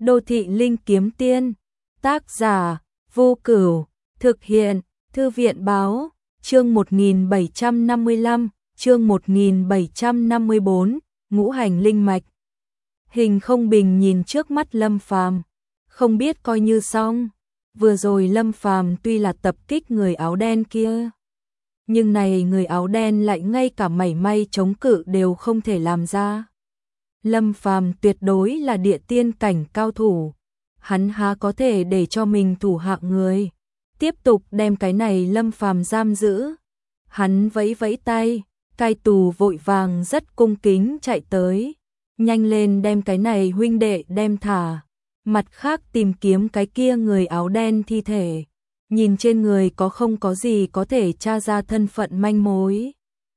Đô thị linh kiếm tiên, tác giả Vô Cửu, thực hiện Thư viện báo, chương 1755, chương 1754, ngũ hành linh mạch. Hình Không Bình nhìn trước mắt Lâm Phàm, không biết coi như xong. Vừa rồi Lâm Phàm tuy là tập kích người áo đen kia, nhưng này người áo đen lại ngay cả mảy may chống cự đều không thể làm ra. Lâm Phàm tuyệt đối là địa tiên cảnh cao thủ, hắn há có thể để cho mình thủ hạ người tiếp tục đem cái này Lâm Phàm giam giữ. Hắn vẫy vẫy tay, cai tù vội vàng rất cung kính chạy tới, nhanh lên đem cái này huynh đệ đem thả, mặt khác tìm kiếm cái kia người áo đen thi thể, nhìn trên người có không có gì có thể tra ra thân phận manh mối.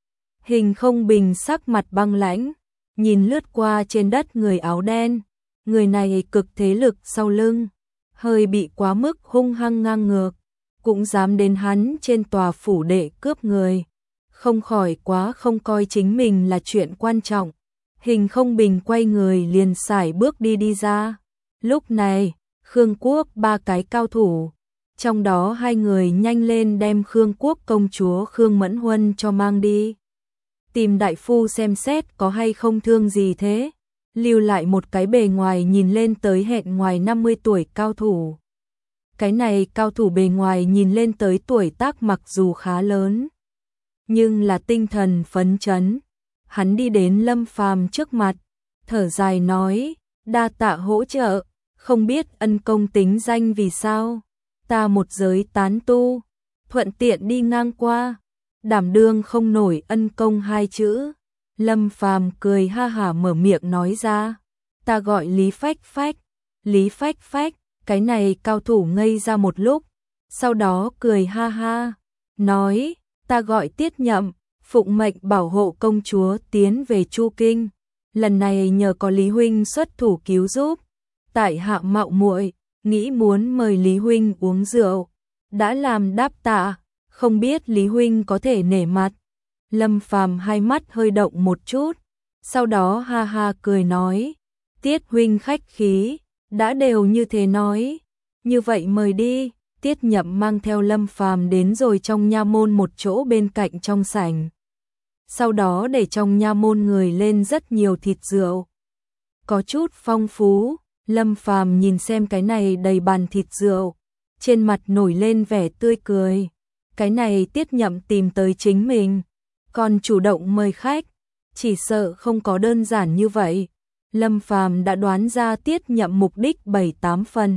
Hình Không Bình sắc mặt băng lãnh, nhìn lướt qua trên đất người áo đen, người này cực thế lực sau lưng, hơi bị quá mức hung hăng ngang ngược, cũng dám đến hắn trên tòa phủ đệ cướp người, không khỏi quá không coi chính mình là chuyện quan trọng. Hình Không Bình quay người liền sải bước đi ra. Lúc này, Khương Quốc ba cái cao thủ, trong đó hai người nhanh lên đem Khương Quốc công chúa Khương Mẫn Huân cho mang đi. Tìm đại phu xem xét có hay không thương gì thế, lưu lại một cái bề ngoài nhìn lên tới hẹn ngoài 50 tuổi cao thủ. Cái này cao thủ bề ngoài nhìn lên tới tuổi tác mặc dù khá lớn, nhưng là tinh thần phấn chấn. Hắn đi đến Lâm Phàm trước mặt, thở dài nói, đa tạ hỗ trợ, không biết ân công tính danh vì sao, ta một giới tán tu, thuận tiện đi ngang qua, đảm đương không nổi ân công hai chữ. Lâm Phàm cười ha hả mở miệng nói ra, ta gọi Lý Phách Phách. Lý Phách Phách, cái này cao thủ ngây ra một lúc, sau đó cười ha ha, nói, ta gọi Tiết Nhậm, phụng mệnh bảo hộ công chúa tiến về Chu Kinh, lần này nhờ có Lý huynh xuất thủ cứu giúp, tại hạ mạo muội nghĩ muốn mời Lý huynh uống rượu, đã làm đáp tạ, không biết Lý huynh có thể nể mặt. Lâm Phàm hai mắt hơi động một chút, sau đó ha ha cười nói, Tiết huynh khách khí, đã đều như thế nói, như vậy mời đi. Tiết Nhậm mang theo Lâm Phàm đến rồi trong nha môn một chỗ bên cạnh trong sảnh. Sau đó để trong nha môn người lên rất nhiều thịt rượu, có chút phong phú. Lâm Phàm nhìn xem cái này đầy bàn thịt rượu, trên mặt nổi lên vẻ tươi cười. Cái này Tiết Nhậm tìm tới chính mình, còn chủ động mời khách, chỉ sợ không có đơn giản như vậy. Lâm Phàm đã đoán ra Tiết Nhậm mục đích 7-8 phần.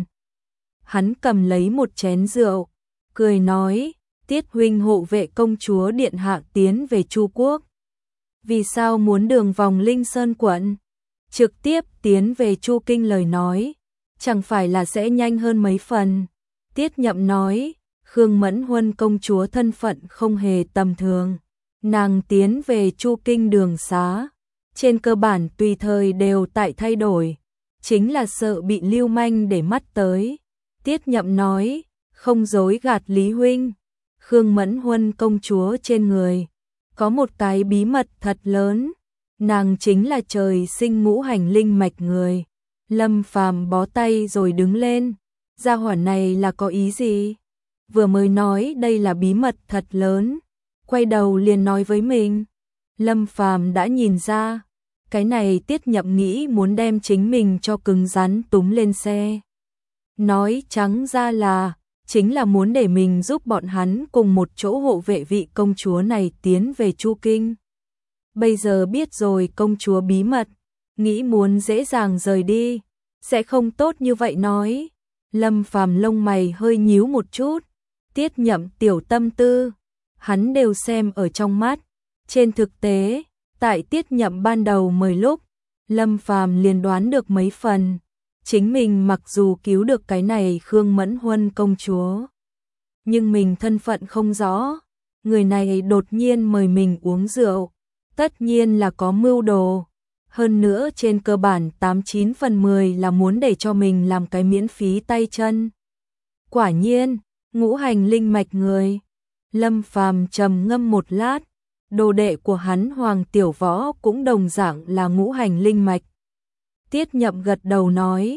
Hắn cầm lấy một chén rượu, cười nói, Tiết huynh hộ vệ công chúa điện hạ tiến về Chu Quốc, vì sao muốn đường vòng Linh Sơn quận, trực tiếp tiến về Chu Kinh lời nói, chẳng phải là sẽ nhanh hơn mấy phần. Tiết Nhậm nói, Khương Mẫn Huân công chúa thân phận không hề tầm thường, nàng tiến về Chu Kinh đường xá, trên cơ bản tùy thời đều tại thay đổi, chính là sợ bị lưu manh để mắt tới. Tiết Nhậm nói, không dối gạt Lý huynh, Khương Mẫn Huân công chúa trên người có một cái bí mật thật lớn, nàng chính là trời sinh ngũ hành linh mạch người. Lâm Phàm bó tay rồi đứng lên, gia hỏa này là có ý gì? Vừa mới nói đây là bí mật thật lớn, quay đầu liền nói với mình. Lâm Phàm đã nhìn ra, cái này Tiết Nhậm nghĩ muốn đem chính mình cho cứng rắn túm lên xe. Nói trắng ra là, chính là muốn để mình giúp bọn hắn cùng một chỗ hộ vệ vị công chúa này tiến về Chu Kinh. Bây giờ biết rồi công chúa bí mật, nghĩ muốn dễ dàng rời đi, sẽ không tốt như vậy nói. Lâm Phàm lông mày hơi nhíu một chút, Tiết Nhậm tiểu tâm tư, hắn đều xem ở trong mắt. Trên thực tế, tại Tiết Nhậm ban đầu mời lúc, Lâm Phàm liền đoán được mấy phần. Chính mình mặc dù cứu được cái này Khương Mẫn Huân công chúa, nhưng mình thân phận không rõ, người này đột nhiên mời mình uống rượu, tất nhiên là có mưu đồ. Hơn nữa trên cơ bản 89 phần 10 là muốn để cho mình làm cái miễn phí tay chân. Quả nhiên, ngũ hành linh mạch người. Lâm Phàm trầm ngâm một lát, đồ đệ của hắn Hoàng Tiểu Võ cũng đồng dạng là ngũ hành linh mạch. Tiết Nhậm gật đầu nói,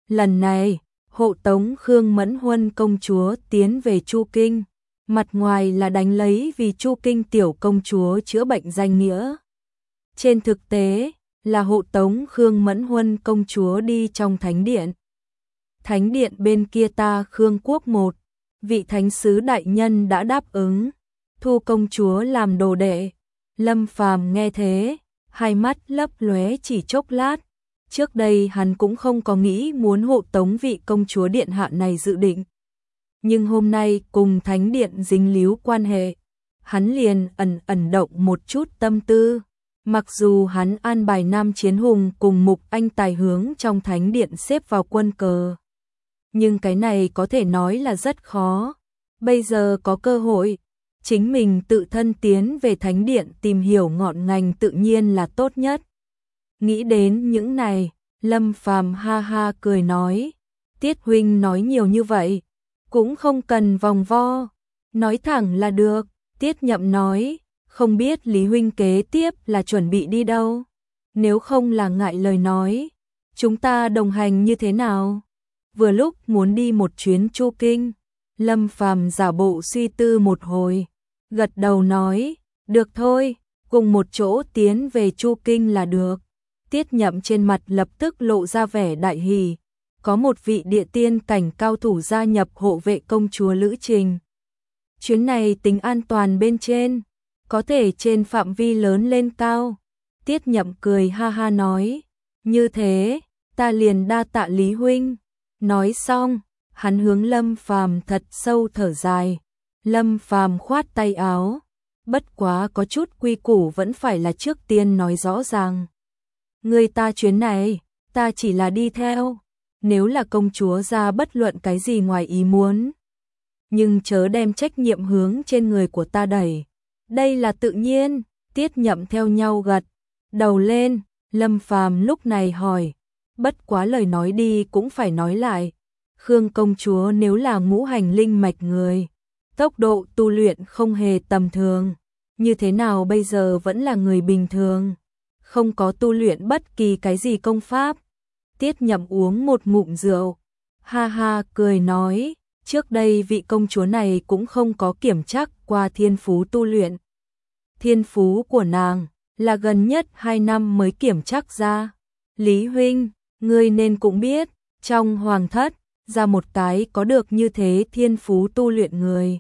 Lần này, hộ tống Khương Mẫn Huân công chúa tiến về Chu Kinh, mặt ngoài là đánh lấy vì Chu Kinh tiểu công chúa chữa bệnh danh nghĩa. Trên thực tế, là hộ tống Khương Mẫn Huân công chúa đi trong thánh điện. Thánh điện bên kia ta Khương quốc một, vị thánh sứ đại nhân đã đáp ứng, thu công chúa làm đồ đệ. Lâm Phàm nghe thế, hai mắt lấp lóe chỉ chốc lát. Trước đây hắn cũng không có nghĩ muốn hộ tống vị công chúa điện hạ này dự định. Nhưng hôm nay cùng thánh điện dính líu quan hệ, hắn liền ẩn động một chút tâm tư. Mặc dù hắn an bài Nam Chiến Hùng cùng Mục Anh Tài hướng trong thánh điện xếp vào quân cờ, nhưng cái này có thể nói là rất khó. Bây giờ có cơ hội, chính mình tự thân tiến về thánh điện tìm hiểu ngọn ngành tự nhiên là tốt nhất. Nghĩ đến những này, Lâm Phàm ha ha cười nói, Tiết huynh nói nhiều như vậy, cũng không cần vòng vo, nói thẳng là được. Tiết Nhậm nói, không biết Lý huynh kế tiếp là chuẩn bị đi đâu, nếu không là ngại lời nói, chúng ta đồng hành như thế nào? Vừa lúc muốn đi một chuyến Chu Kinh. Lâm Phàm giả bộ suy tư một hồi, gật đầu nói, được thôi, cùng một chỗ tiến về Chu Kinh là được. Tiết Nhậm trên mặt lập tức lộ ra vẻ đại hỉ, có một vị địa tiên cảnh cao thủ gia nhập hộ vệ công chúa lữ trình. Chuyến này tính an toàn bên trên, có thể trên phạm vi lớn lên cao. Tiết Nhậm cười ha ha nói, như thế, ta liền đa tạ Lý huynh. Nói xong, hắn hướng Lâm Phàm thật sâu thở dài. Lâm Phàm khoát tay áo, bất quá có chút quy củ vẫn phải là trước tiên nói rõ ràng. Người ta chuyến này, ta chỉ là đi theo, nếu là công chúa ra bất luận cái gì ngoài ý muốn, nhưng chớ đem trách nhiệm hướng trên người của ta đẩy. Đây là tự nhiên. Tiết Nhậm theo nhau gật đầu lên. Lâm Phàm lúc này hỏi, bất quá lời nói đi cũng phải nói lại, Khương công chúa nếu là ngũ hành linh mạch người, tốc độ tu luyện không hề tầm thường, như thế nào bây giờ vẫn là người bình thường, không có tu luyện bất kỳ cái gì công pháp? Tiết Nhậm uống một ngụm rượu, ha ha cười nói, trước đây vị công chúa này cũng không có kiểm tra qua thiên phú tu luyện. Thiên phú của nàng là gần nhất 2 năm mới kiểm tra ra. Lý huynh, ngươi nên cũng biết, trong hoàng thất, ra một cái có được như thế thiên phú tu luyện người.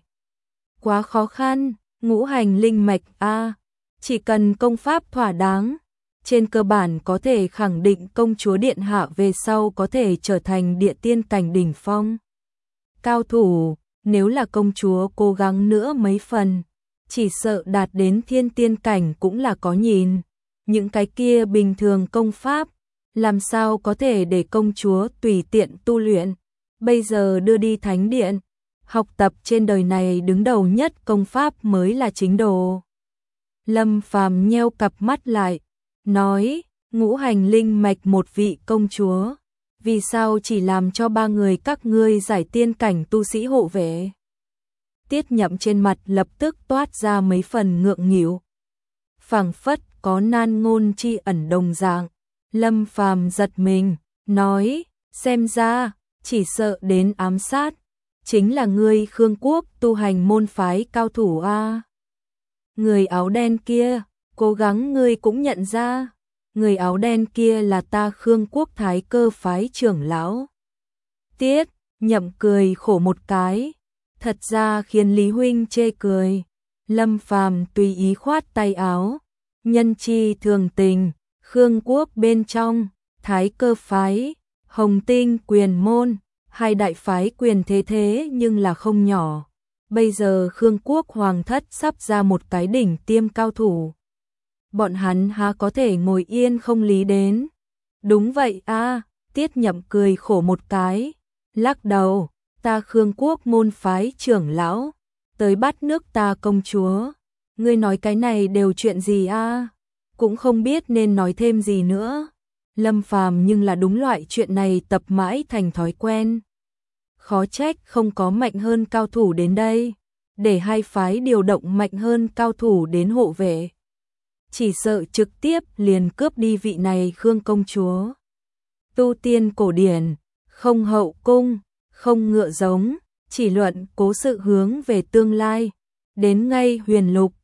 Quá khó khăn, ngũ hành linh mạch a, chỉ cần công pháp thỏa đáng, trên cơ bản có thể khẳng định công chúa điện hạ về sau có thể trở thành địa tiên cảnh đỉnh phong. Cao thủ, nếu là công chúa cố gắng nữa mấy phần, chỉ sợ đạt đến thiên tiên cảnh cũng là có nhìn. Những cái kia bình thường công pháp, làm sao có thể để công chúa tùy tiện tu luyện. Bây giờ đưa đi thánh điện, học tập trên đời này đứng đầu nhất công pháp mới là chính đồ. Lâm Phàm nheo cặp mắt lại, nói, ngũ hành linh mạch một vị công chúa, vì sao chỉ làm cho 3 người các ngươi giải tiên cảnh tu sĩ hộ vệ? Tiết Nhậm trên mặt lập tức toát ra mấy phần ngượng nghịu, phảng phất có nan ngôn chi ẩn đồng dạng. Lâm Phàm giật mình, nói, xem ra, chỉ sợ đến ám sát, chính là ngươi Khương quốc tu hành môn phái cao thủ a. Người áo đen kia, cố gắng ngươi cũng nhận ra, người áo đen kia là ta Khương quốc Thái Cơ phái trưởng lão. Tiết Nhậm cười khổ một cái, thật ra khiến Lý huynh chê cười. Lâm Phàm tùy ý khoát tay áo, nhân chi thường tình, Khương quốc bên trong, Thái Cơ phái, Hồng Tinh quyền môn, hai đại phái quyền thế nhưng là không nhỏ. Bây giờ Khương quốc hoàng thất sắp ra một cái đỉnh tiêm cao thủ, bọn hắn há có thể ngồi yên không lý đến. Đúng vậy a. Tiết Nhậm cười khổ một cái, lắc đầu, ta Khương quốc môn phái trưởng lão, tới bắt nước ta công chúa, ngươi nói cái này đều chuyện gì a? Cũng không biết nên nói thêm gì nữa. Lâm Phàm nhưng là đúng loại chuyện này tập mãi thành thói quen. Khó trách không có mạnh hơn cao thủ đến đây, để hai phái điều động mạnh hơn cao thủ đến hộ vệ. Chỉ sợ trực tiếp liền cướp đi vị này Khương công chúa. Tu tiên cổ điển, không hậu cung, không ngựa giống, chỉ luận cố sự hướng về tương lai. Đến ngay Huyền Lục,